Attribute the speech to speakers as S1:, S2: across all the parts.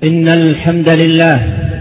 S1: إن الحمد لله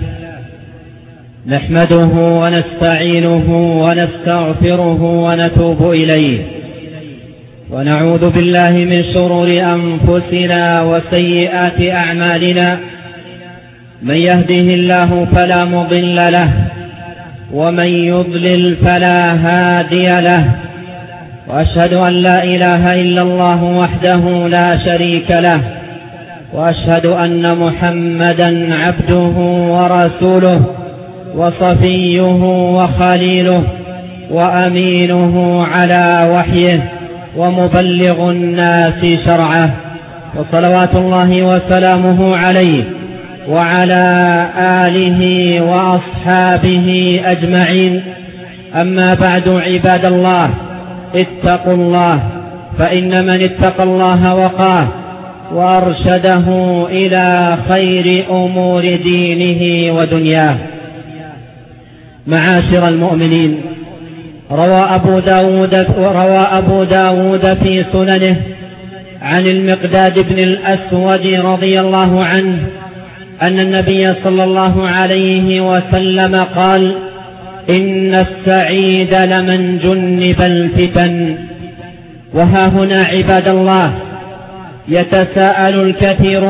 S1: نحمده ونستعينه ونستغفره ونتوب إليه، ونعوذ بالله من شرور أنفسنا وسيئات أعمالنا. من يهده الله فلا مضل له، ومن يضلل فلا هادي له، وأشهد أن لا إله إلا الله وحده لا شريك له، وأشهد أن محمدا عبده ورسوله وصفيه وخليله وأمينه على وحيه ومبلغ الناس شرعه، وصلوات الله وسلامه عليه وعلى آله وأصحابه أجمعين. أما بعد، عباد الله، اتقوا الله، فإن من اتقى الله وقاه وأرشده إلى خير أمور دينه ودنياه. معاشر المؤمنين، روى أبو داود في سننه عن المقداد بن الأسود رضي الله عنه أن النبي صلى الله عليه وسلم قال: إن السعيد لمن جنب الفتن. وها هنا عباد الله يتساءل الكثير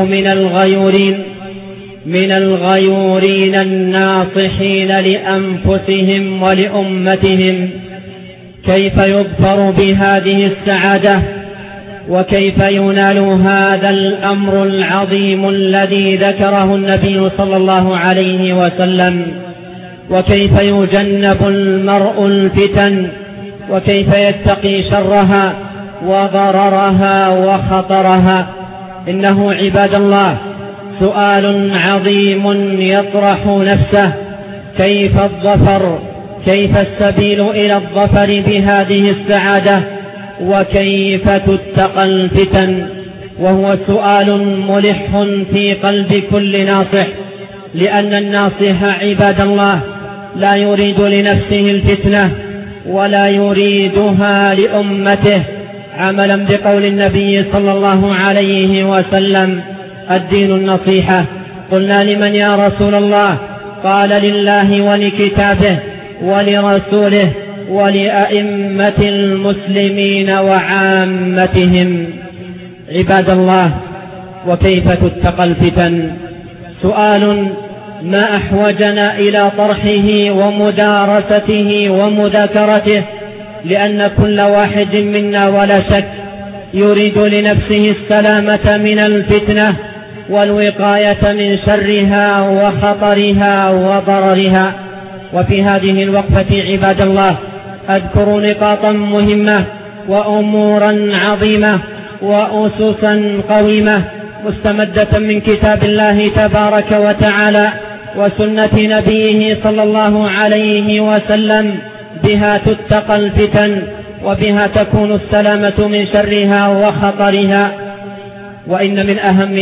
S1: من الغيورين الناصحين لأنفسهم ولأمتهم كيف يظفر بهذه السعادة، وكيف ينال هذا الأمر العظيم الذي ذكره النبي صلى الله عليه وسلم، وكيف يجنب المرء الفتن، وكيف يتقي شرها وضررها وخطرها. إنه عباد الله سؤال عظيم يطرح نفسه: كيف الظفر؟ كيف السبيل إلى الظفر بهذه السعادة؟ وكيف تتقى الفتن؟ وهو سؤال ملح في قلب كل ناصح، لأن الناصح عباد الله لا يريد لنفسه الفتنة ولا يريدها لأمته، عملا بقول النبي صلى الله عليه وسلم: الدين النصيحة. قلنا: لمن يا رسول الله؟ قال: لله ولكتابه ولرسوله ولأئمة المسلمين وعامتهم. عباد الله، وكيف تتقى الفتن؟ سؤال ما أحوجنا إلى طرحه ومدارسته ومذاكرته، لأن كل واحد منا ولا شك يريد لنفسه السلامة من الفتنة والوقاية من شرها وخطرها وضررها. وفي هذه الوقفة عباد الله أذكر نقاطا مهمة وأمورا عظيمة وأسسا قويمة مستمدة من كتاب الله تبارك وتعالى وسنة نبيه صلى الله عليه وسلم، بها تتقى الفتن وبها تكون السلامة من شرها وخطرها. وإن من أهم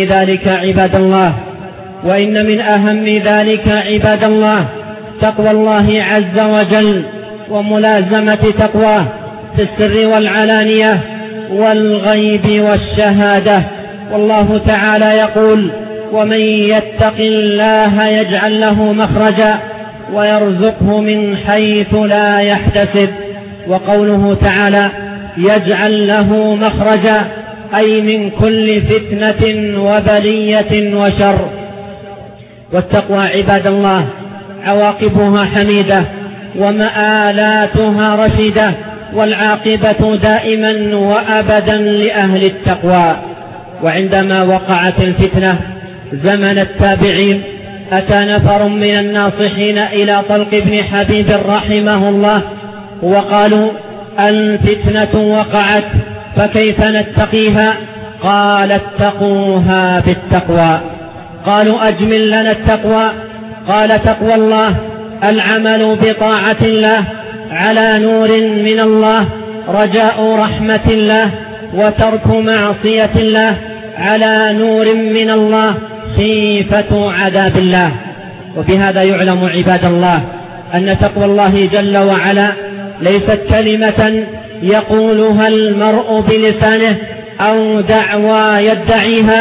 S1: ذلك عباد الله تقوى الله عز وجل وملازمة تقواه في السر والعلانية والغيب والشهادة. والله تعالى يقول: ومن يتق الله يجعل له مخرجا ويرزقه من حيث لا يحتسب. وقوله تعالى: يجعل له مخرجا، أي من كل فتنة وبلية وشر. والتقوى عباد الله عواقبها حميدة ومآلاتها رشيدة، والعاقبة دائما وأبدا لأهل التقوى. وعندما وقعت الفتنة زمن التابعين أتى نفر من الناصحين إلى طلق بن حبيب رحمه الله وقالوا: الفتنة وقعت فكيف نتقيها؟ قال: اتقوها بالتقوى. قالوا: أجمل لنا التقوى. قال: تقوى الله العمل بطاعة الله على نور من الله، رجاء رحمة الله، وترك معصية الله على نور من الله، خيفة عذاب الله. وبهذا يعلم عباد الله أن تقوى الله جل وعلا ليست كلمة يقولها المرء بلسانه أو دعوى يدعيها،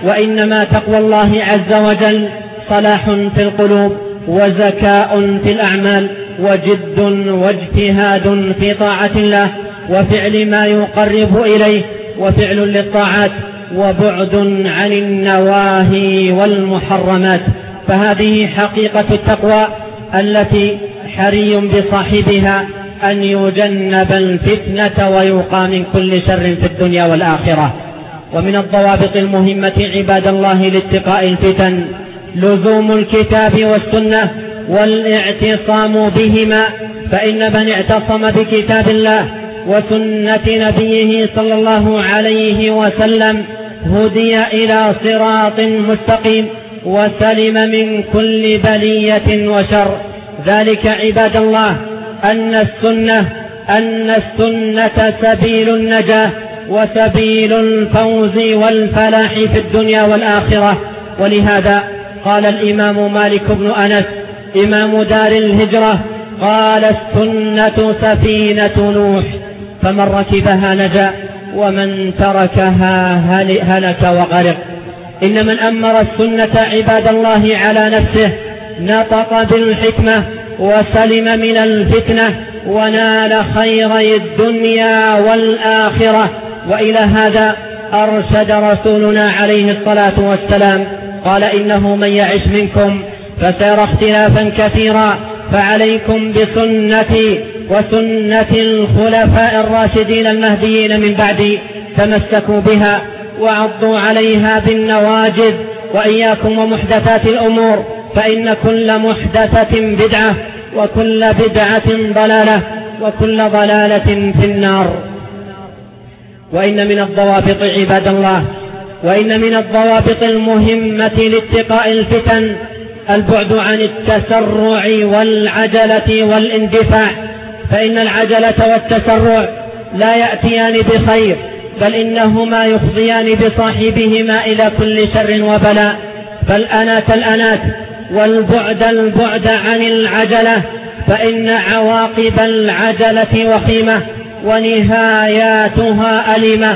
S1: وإنما تقوى الله عز وجل صلاح في القلوب وزكاء في الأعمال وجد واجتهاد في طاعة الله وفعل ما يقرب إليه وفعل للطاعات وبعد عن النواهي والمحرمات. فهذه حقيقة التقوى التي حري بصاحبها أن يجنب الفتنة ويوقى من كل شر في الدنيا والآخرة. ومن الضوابط المهمة عباد الله لاتقاء الفتن لزوم الكتاب والسنة والاعتصام بهما، فإن من اعتصم بكتاب الله وسنة نبيه صلى الله عليه وسلم هدي إلى صراط مستقيم وسلم من كل بلية وشر. ذلك عباد الله أن السنة سبيل النجاة وسبيل الفوز والفلاح في الدنيا والآخرة. ولهذا قال الإمام مالك بن أنس إمام دار الهجرة قال السنة سفينة نوح، فمن ركبها نجا ومن تركها هلك وغرق. إن من أمر السنة عباد الله على نفسه نطق بالحكمة وسلم من الفتنة ونال خيري الدنيا والآخرة. وإلى هذا أرشد رسولنا عليه الصلاة والسلام قال إنه من يعش منكم فسيرى اختلافا كثيرا فعليكم بسنتي وسنة الخلفاء الراشدين المهديين من بعدي تمسكوا بها وعضوا عليها بالنواجذ وإياكم ومحدثات الأمور فإن كل محدثة بدعة وكل بدعة ضلالة وكل ضلالة في النار. وإن من الضوابط عباد الله وإن من الضوابط المهمة لاتقاء الفتن البعد عن التسرع والعجلة والاندفاع، فإن العجلة والتسرع لا يأتيان بخير بل إنهما يفضيان بصاحبهما إلى كل شر وبلاء. فالأنات والبعد عن العجلة، فإن عواقب العجلة وخيمة ونهاياتها أليمة.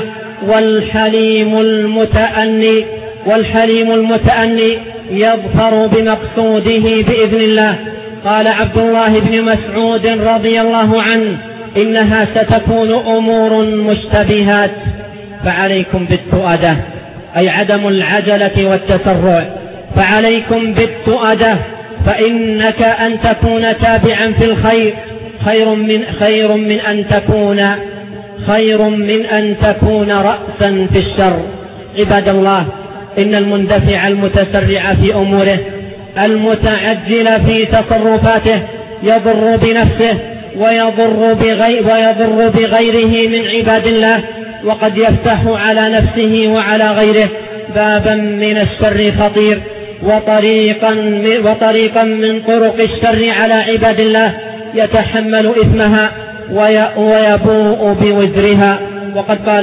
S1: والحليم المتأني يظفر بمقصوده بإذن الله. قال عبد الله بن مسعود رضي الله عنه إنها ستكون أمور مشتبهات فعليكم بالتؤدة، أي عدم العجلة والتسرع، فعليكم بالتؤدة فإنك أن تكون تابعا في الخير خير من أن تكون رأسا في الشر. عباد الله إن المندفع المتسرع في أموره المتعجل في تصرفاته يضر بنفسه ويضر بغيره من عباد الله، وقد يفتح على نفسه وعلى غيره بابا من الشر خطير وطريقا من طرق الشر على عباد الله يتحمل إثمها ويبوء بوزرها. وقد قال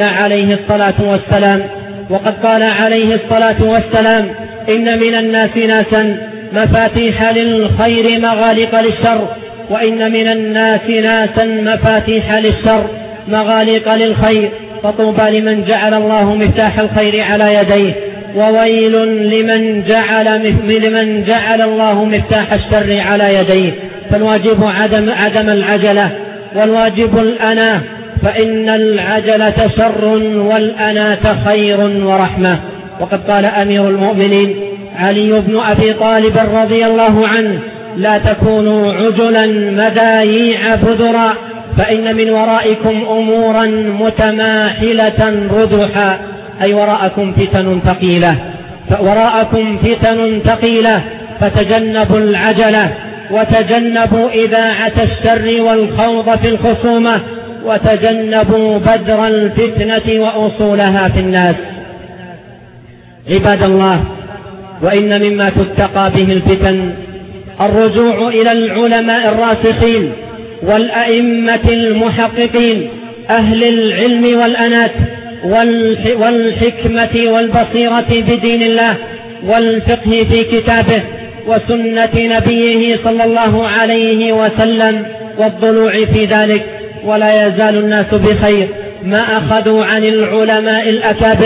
S1: عليه الصلاة والسلام إن من الناس ناسا مفاتيح للخير مغالق للشر، وإن من الناس ناسا مفاتيح للشر مغالق للخير، فطوبى لمن جعل الله مفتاح الخير على يديه، وويل لمن جعل الله مفتاح الشر على يديه. فالواجب عدم العجلة، والواجب الأناة، فإن العجلة شر والأناة خير ورحمة. وقد قال أمير المؤمنين علي بن أبي طالب رضي الله عنه لا تكونوا عجلا مداييع بذرا، فإن من ورائكم أمورا متماحلة ردحا، أي وراءكم فتن ثقيلة فتجنبوا العجلة وتجنبوا إذاعة الشر والخوض في الخصومة وتجنبوا بدر الفتنة وأصولها في الناس. عباد الله وإن مما تتقى به الفتن الرجوع إلى العلماء الراسخين والأئمة المحققين أهل العلم والأنات والحكمة والبصيرة بدين الله والفقه في كتابه وسنة نبيه صلى الله عليه وسلم والضلوع في ذلك. ولا يزال الناس بخير ما أخذوا عن العلماء الأكابر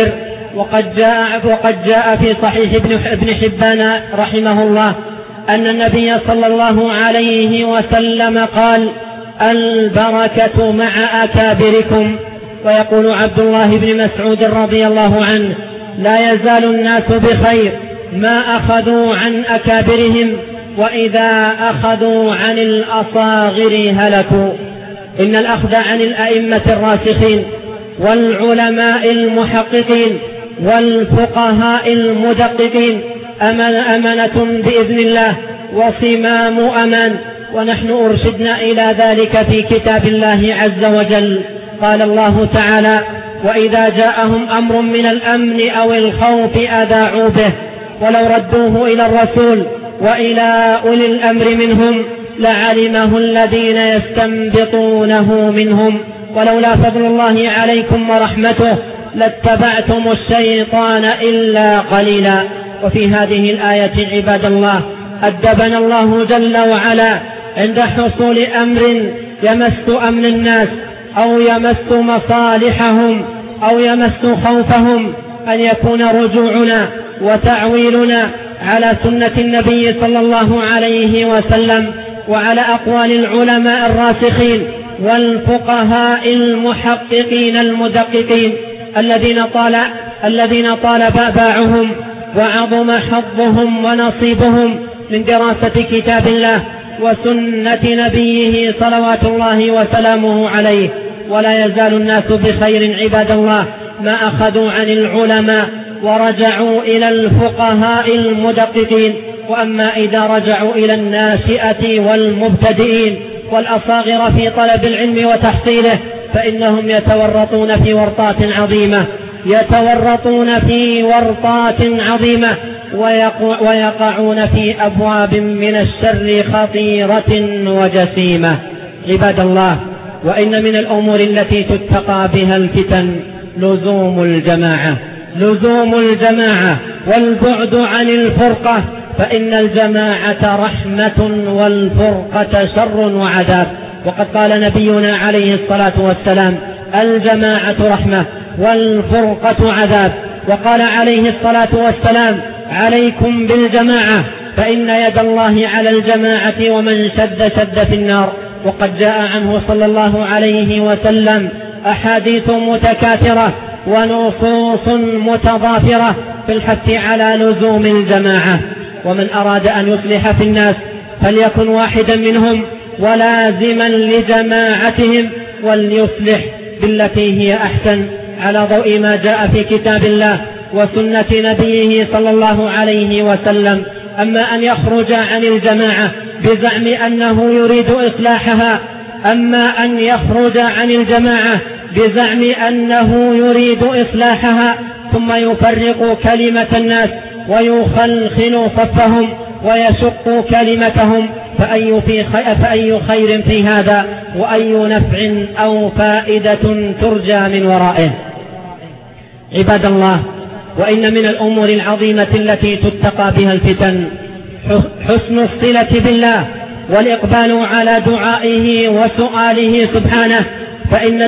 S1: وقد جاء في صحيح ابن حبان رحمه الله أن النبي صلى الله عليه وسلم قال: البركة مع أكابركم. ويقول عبد الله بن مسعود رضي الله عنه: لا يزال الناس بخير ما أخذوا عن أكابرهم، وإذا أخذوا عن الأصاغر هلكوا. إن الأخذ عن الأئمة الراسخين والعلماء المحققين والفقهاء المدققين أمانة بإذن الله وصمام أمان، ونحن أرشدنا إلى ذلك في كتاب الله عز وجل. قال الله تعالى: وإذا جاءهم أمر من الأمن أو الخوف أذاعوا به، ولو ردوه إلى الرسول وإلى أولي الأمر منهم لعلمه الذين يستنبطونه منهم، ولولا فضل الله عليكم ورحمته لاتبعتم الشيطان إلا قليلا. وفي هذه الآية عباد الله أدبنا الله جل وعلا عند حصول أمر يمس أمن الناس أو يمس مصالحهم أو يمس خوفهم أن يكون رجوعنا وتعويلنا على سنة النبي صلى الله عليه وسلم وعلى أقوال العلماء الراسخين والفقهاء المحققين المدققين الذين طال باعهم وعظم حظهم ونصيبهم من دراسة كتاب الله وسنة نبيه صلوات الله وسلامه عليه. ولا يزال الناس بخير عباد الله ما أخذوا عن العلماء ورجعوا إلى الفقهاء المدققين. وأما إذا رجعوا إلى الناشئة والمبتدئين والأصاغر في طلب العلم وتحصيله فإنهم يتورطون في ورطات عظيمة ويقعون في أبواب من الشر خطيرة وجسيمة. عباد الله، وإن من الأمور التي تتقى بها الفتن لزوم الجماعة والبعد عن الفرقة، فإن الجماعة رحمة والفرقة شر وعذاب. وقد قال نبينا عليه الصلاة والسلام: الجماعة رحمة والفرقة عذاب. وقال عليه الصلاة والسلام: عليكم بالجماعة فإن يد الله على الجماعة ومن شد في النار. وقد جاء عنه صلى الله عليه وسلم أحاديث متكاثرة ونصوص متضافرة في الحث على لزوم الجماعة. ومن أراد أن يصلح في الناس فليكن واحدا منهم ولازما لجماعتهم، وليصلح بالتي هي أحسن على ضوء ما جاء في كتاب الله وسنة نبيه صلى الله عليه وسلم. أما أن يخرج عن الجماعة بزعم أنه يريد إصلاحها ثم يفرق كلمة الناس ويخلخل صفهم ويشق كلمتهم، فأي خير في هذا وأي نفع أو فائدة ترجى من ورائه. عباد الله، وإن من الأمور العظيمة التي تتقى بها الفتن حسن الصلة بالله والإقبال على دعائه وسؤاله سبحانه، فإن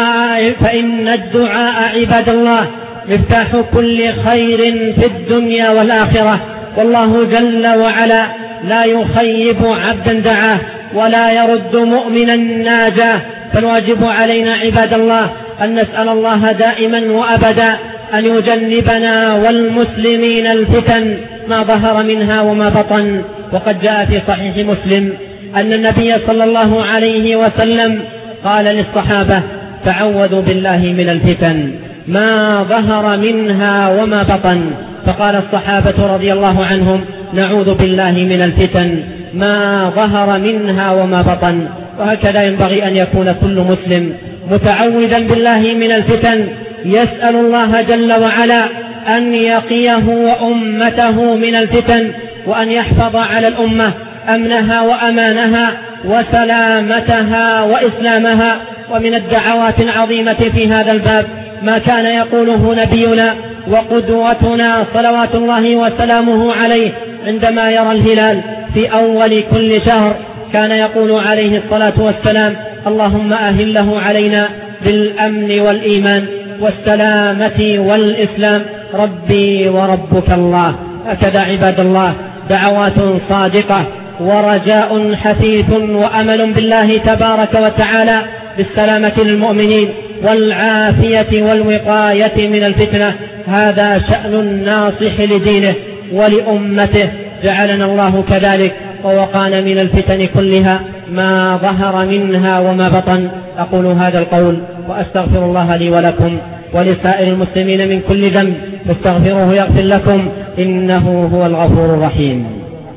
S1: الدعاء عباد الله مفتاح كل خير في الدنيا والآخرة، والله جل وعلا لا يخيب عبدا دعاه ولا يرد مؤمنا ناجاه. فالواجب علينا عباد الله أن نسأل الله دائما وأبدا أن يجنبنا والمسلمين الفتن ما ظهر منها وما بطن. وقد جاء في صحيح مسلم أن النبي صلى الله عليه وسلم قال للصحابة: تعوذوا بالله من الفتن ما ظهر منها وما بطن. فقال الصحابة رضي الله عنهم: نعوذ بالله من الفتن ما ظهر منها وما بطن. وهكذا ينبغي أن يكون كل مسلم متعوذا بالله من الفتن، يسأل الله جل وعلا أن يقيه وأمته من الفتن، وأن يحفظ على الأمة أمنها وأمانها وسلامتها وإسلامها. ومن الدعوات العظيمة في هذا الباب ما كان يقوله نبينا وقدوتنا صلوات الله وسلامه عليه عندما يرى الهلال في أول كل شهر، كان يقول عليه الصلاة والسلام: اللهم أهله علينا بالأمن والإيمان والسلامة والإسلام، ربي وربك الله. هكذا عباد الله دعوات صادقة ورجاء حثيث وأمل بالله تبارك وتعالى بالسلامة للمؤمنين والعافية والوقاية من الفتنة. هذا شأن الناصح لدينه ولأمته، جعلنا الله كذلك ووقانا من الفتن كلها ما ظهر منها وما بطن. أقول هذا القول وأستغفر الله لي ولكم ولسائر المسلمين من كل ذنب، فاستغفروه يغفر لكم إنه هو الغفور الرحيم.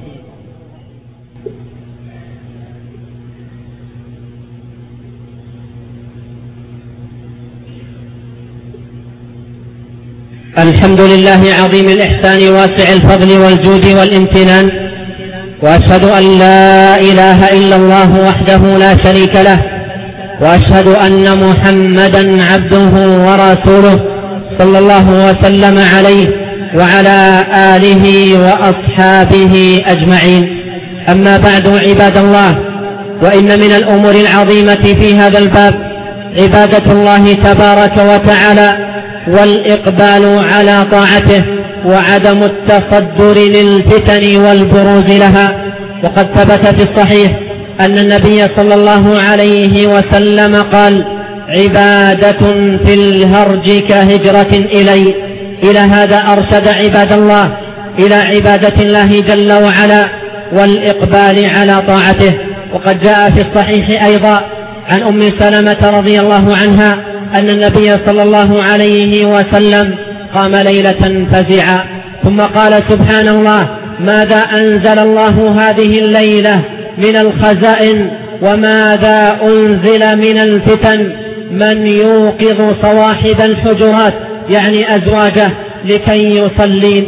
S1: الحمد لله عظيم الإحسان واسع الفضل والجود والامتنان، وأشهد أن لا إله إلا الله وحده لا شريك له، وأشهد أن محمدا عبده ورسوله صلى الله وسلم عليه وعلى آله وأصحابه أجمعين. أما بعد عباد الله، وإن من الأمور العظيمة في هذا الباب عبادة الله تبارك وتعالى والإقبال على طاعته وعدم التصدر للفتن والبروز لها. وقد ثبت في الصحيح أن النبي صلى الله عليه وسلم قال: عبادة في الهرج كهجرة إلي. إلى هذا أرشد عباد الله إلى عبادة الله جل وعلا والإقبال على طاعته. وقد جاء في الصحيح أيضا عن أم سلمة رضي الله عنها أن النبي صلى الله عليه وسلم قام ليلة فزعا ثم قال: سبحان الله، ماذا أنزل الله هذه الليلة من الخزائن وماذا أنزل من الفتن؟ من يوقظ صواحب الحجرات، يعني أزواجه، لكي يصلين،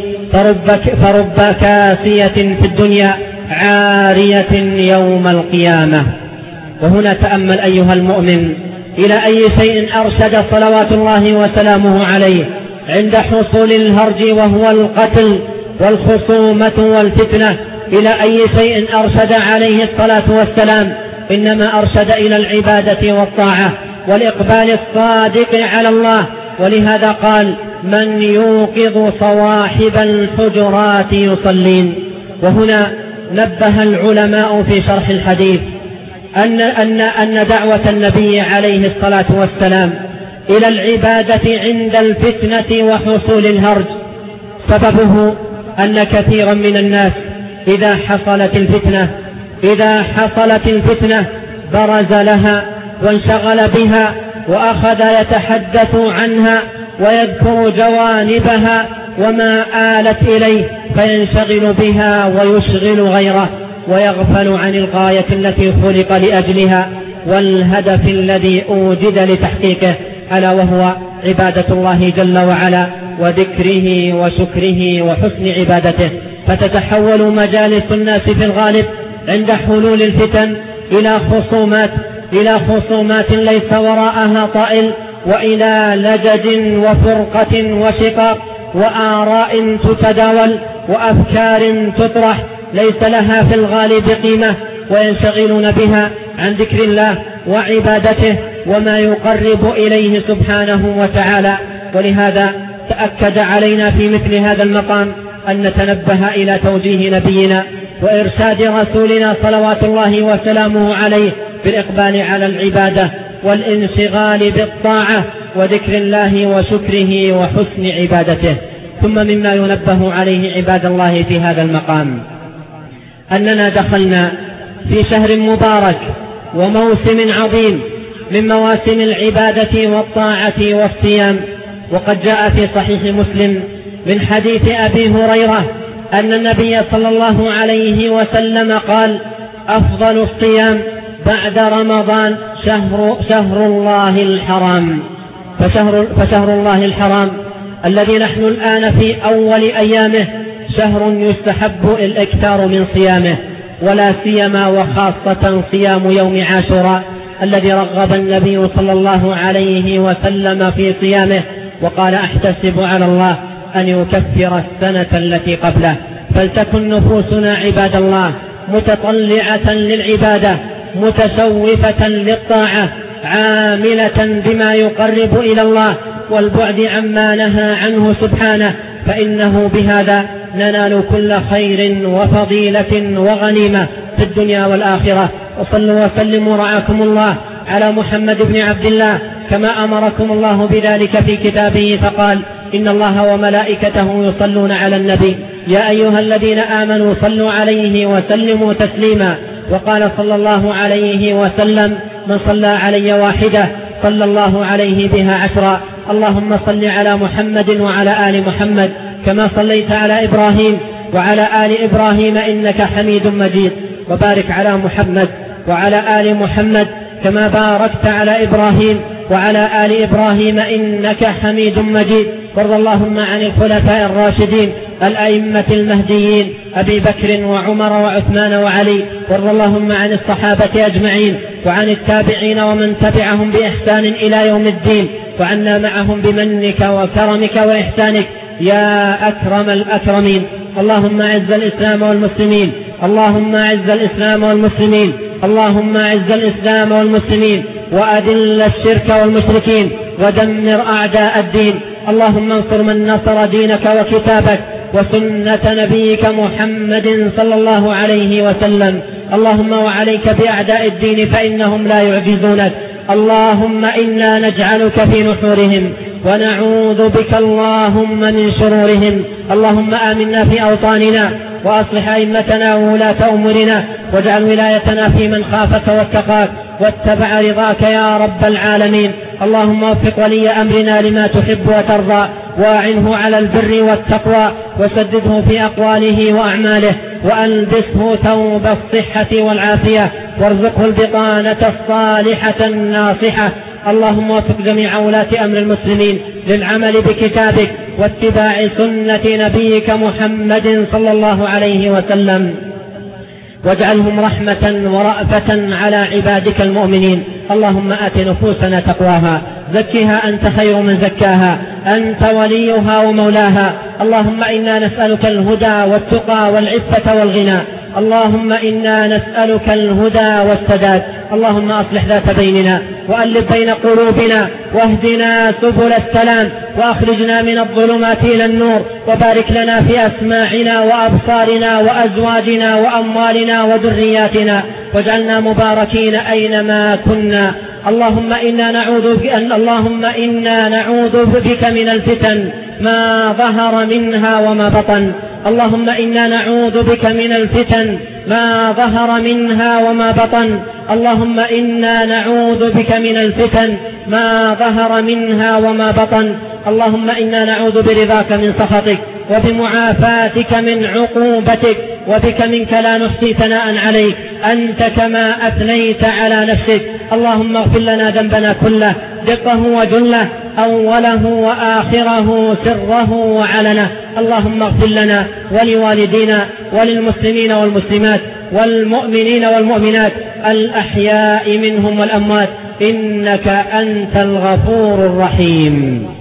S1: فرب كاسية في الدنيا عارية يوم القيامة. وهنا تأمل أيها المؤمن إلى أي شيء أرشد صلوات الله وسلامه عليه عند حصول الهرج وهو القتل والخصومة والفتنة. إلى أي شيء أرشد عليه الصلاة والسلام؟ إنما أرشد إلى العبادة والطاعة والإقبال الصادق على الله. ولهذا قال: من يوقظ صواحب الحجرات يصلين. وهنا نبه العلماء في شرح الحديث أن دعوة النبي عليه الصلاة والسلام إلى العبادة عند الفتنة وحصول الهرج سببه أن كثيرا من الناس إذا حصلت الفتنة برز لها وانشغل بها وأخذ يتحدث عنها ويذكر جوانبها وما آلت إليه، فينشغل بها ويشغل غيره ويغفل عن الغاية التي خلق لأجلها والهدف الذي أوجد لتحقيقه، ألا وهو عبادة الله جل وعلا وذكره وشكره وحسن عبادته. فتتحول مجالس الناس في الغالب عند حلول الفتن إلى خصومات ليس وراءها طائل، وإلى لجج وفرقة وشقاق وآراء تتداول وأفكار تطرح ليس لها في الغالب قيمة، وينشغلون بها عن ذكر الله وعبادته وما يقرب إليه سبحانه وتعالى. ولهذا تأكد علينا في مثل هذا المقام أن نتنبه إلى توجيه نبينا وإرشاد رسولنا صلوات الله وسلامه عليه بالإقبال على العبادة والانشغال بالطاعة وذكر الله وشكره وحسن عبادته. ثم مما ينبه عليه عباد الله في هذا المقام أننا دخلنا في شهر مبارك وموسم عظيم من مواسم العبادة والطاعة والصيام. وقد جاء في صحيح مسلم من حديث أبي هريرة أن النبي صلى الله عليه وسلم قال: أفضل الصيام بعد رمضان شهر الله الحرام. فشهر الله الحرام الذي نحن الآن في أول أيامه شهر يستحب الإكثار من صيامه، ولا سيما وخاصة صيام يوم عاشوراء الذي رغب النبي صلى الله عليه وسلم في صيامه وقال: أحتسب على الله أن يكفر السنة التي قبله. فلتكن نفوسنا عباد الله متطلعة للعبادة متشوفة للطاعة عاملة بما يقرب إلى الله والبعد عما نهى عنه سبحانه فإنه بهذا ننال كل خير وفضيلة وغنيمة في الدنيا والآخرة. وصلوا وسلموا رعاكم الله على محمد بن عبد الله كما أمركم الله بذلك في كتابه، فقال: إن الله وملائكته يصلون على النبي يا أيها الذين آمنوا صلوا عليه وسلموا تسليما. وقال صلى الله عليه وسلم: من صلى علي واحدة صلى الله عليه بها 10. اللهم صل على محمد وعلى آل محمد كما صليت على إبراهيم وعلى آل إبراهيم إنك حميد مجيد، وبارك على محمد وعلى آل محمد كما باركت على إبراهيم وعلى آل إبراهيم إنك حميد مجيد. وارض اللهم عن الخلفاء الراشدين الأئمة المهديين أبي بكر وعمر وعثمان وعلي. وارض اللهم عن الصحابة أجمعين وعن التابعين ومن تبعهم بإحسان إلى يوم الدين، وعنا معهم بمنك وكرمك وإحسانك يا أكرم الأكرمين. اللهم أعز الإسلام والمسلمين، اللهم أعز الإسلام والمسلمين، اللهم أعز الإسلام والمسلمين، وأذل الشرك والمشركين، ودمر أعداء الدين. اللهم انصر من نصر دينك وكتابك وسنة نبيك محمد صلى الله عليه وسلم. اللهم وعليك بأعداء الدين فإنهم لا يعجزونك. اللهم إنا نجعلك في نحورهم ونعوذ بك اللهم من شرورهم. اللهم آمنا في أوطاننا وأصلح أئمتنا وولاة أمورنا، واجعل ولايتنا في من خافك واتقاك واتبع رضاك يا رب العالمين. اللهم وفق ولي أمرنا لما تحب وترضى، واعنه على البر والتقوى، وسدده في أقواله وأعماله، وألبسه ثوب الصحة والعافية، وارزقه البطانة الصالحة الناصحة. اللهم وفق جميع ولاة أمر المسلمين للعمل بكتابك واتباع سنة نبيك محمد صلى الله عليه وسلم، واجعلهم رحمة ورأفة على عبادك المؤمنين. اللهم آت نفوسنا تقواها، زكها أنت خير من زكاها، أنت وليها ومولاها. اللهم إنا نسألك الهدى والتقى والعفة والغنى. اللهم إنا نسألك الهدى والسداد. اللهم أصلح ذات بيننا وألف بين قلوبنا، واهدنا سبل السلام، وأخرجنا من الظلمات إلى النور، وبارك لنا في أسماعنا وأبصارنا وأزواجنا وأموالنا وذرياتنا، واجعلنا مباركين أينما كنا. اللهم إنا نعوذ بك من الفتن ما ظهر منها وما بطن. اللهم إنا نعوذ بك من الفتن ما ظهر منها وما بطن. اللهم إنا نعوذ بك من الفتن ما ظهر منها وما بطن. اللهم إنا نعوذ برضاك من سخطك وبمعافاتك من عقوبتك، وبك منك لا نحصي ثناء عليك أنت كما أثنيت على نفسك. اللهم اغفر لنا ذنبنا كله، دقه وجله، أوله وآخره، سره وعلنه. اللهم اغفر لنا ولوالدينا وللمسلمين والمسلمات والمؤمنين والمؤمنات الأحياء منهم والأموات، إنك أنت الغفور الرحيم.